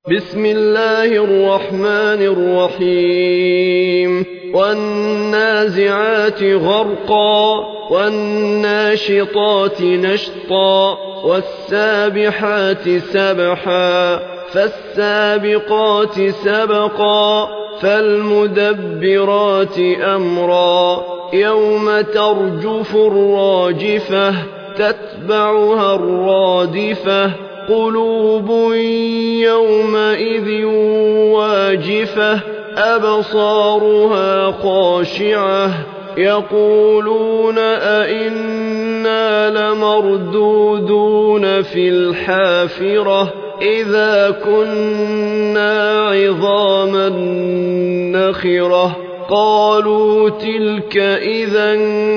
بسم الله الرحمن الرحيم والنازعات غرقا والناشطات نشطا والسابحات سبحا فالسابقات سبقا فالمدبرات أمرا يوم ترجف الراجفة تتبعها الرادفة قلوب يومئذ واجفة أبصارها خاشعة يقولون أئنا لمردودون في الحافرة إذا كنا عظاما نخرة قالوا تلك إذا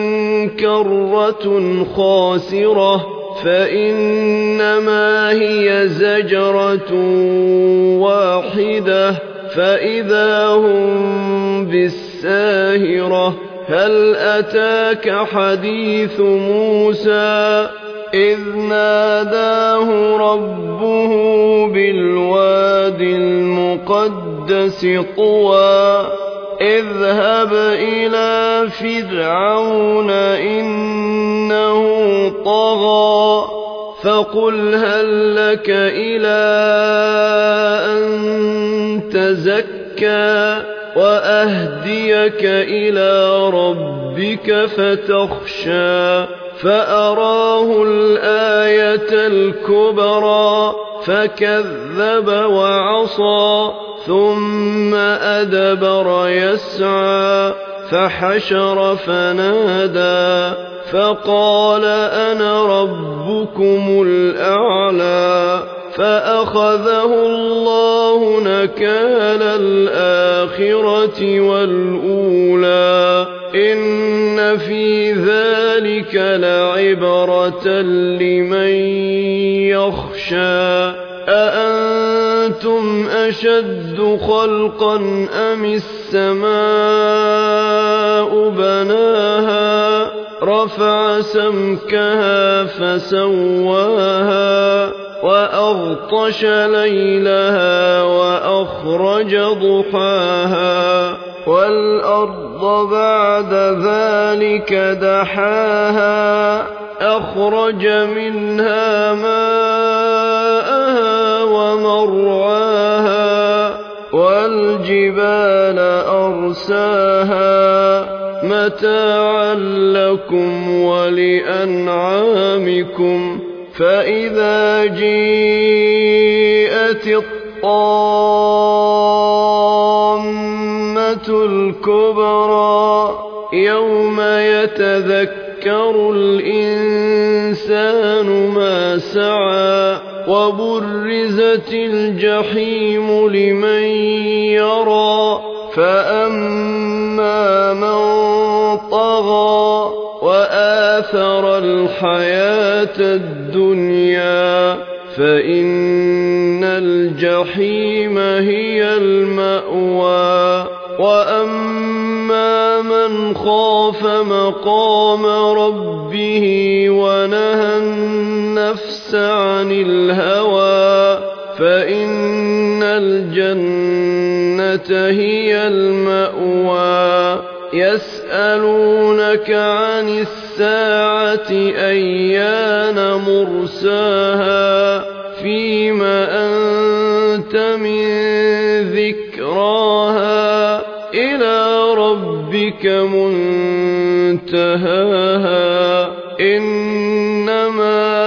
كرة خاسرة فإنما هي زجرة واحدة فإذا هم بالساهرة هل أتاك حديث موسى إذ ناداه ربه بالواد المقدس طوى اذهب إلى فرعون إنه طغى فقل هل لك إلى أن تزكى وأهديك إلى ربك فتخشى فأراه الآية الكبرى فكذب وعصى ثم أدبر يسعى فحشر فنادى فقال أنا ربكم الأعلى فأخذه الله نكال الآخرة والأولى إن في ذلك لعبرة لمن يخشى أأنتم أشد خلقا أم السماء بناها رفع سمكها فسواها وأغطش ليلها وأخرج ضحاها والأرض بعد ذلك دحاها أخرج منها ماءها ومرعاها والجبال أرساها متاعا لكم ولأنعامكم فإذا جيءت الطامة الكبرى يوم يتذكر الإنسان ما سعى وبرزت الجحيم لمن يرى فأما من طغى وآثر الحياة الدنيا فإن الجحيم هي المأوى وأما من خاف مقام ربه ونهى النفس عن الهوى فإن الجنة هي المأوى يسألونك عن الساعة أيان مرساها فيم أنت من ذكراها إلى ربك منتهاها إنما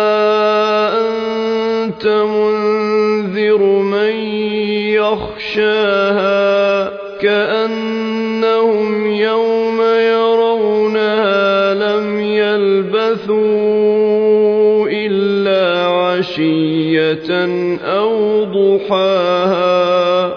أنت منذر من يخشاها كأنهم يوم يرونها لم يلبثوا إلا عشية أو ضحاها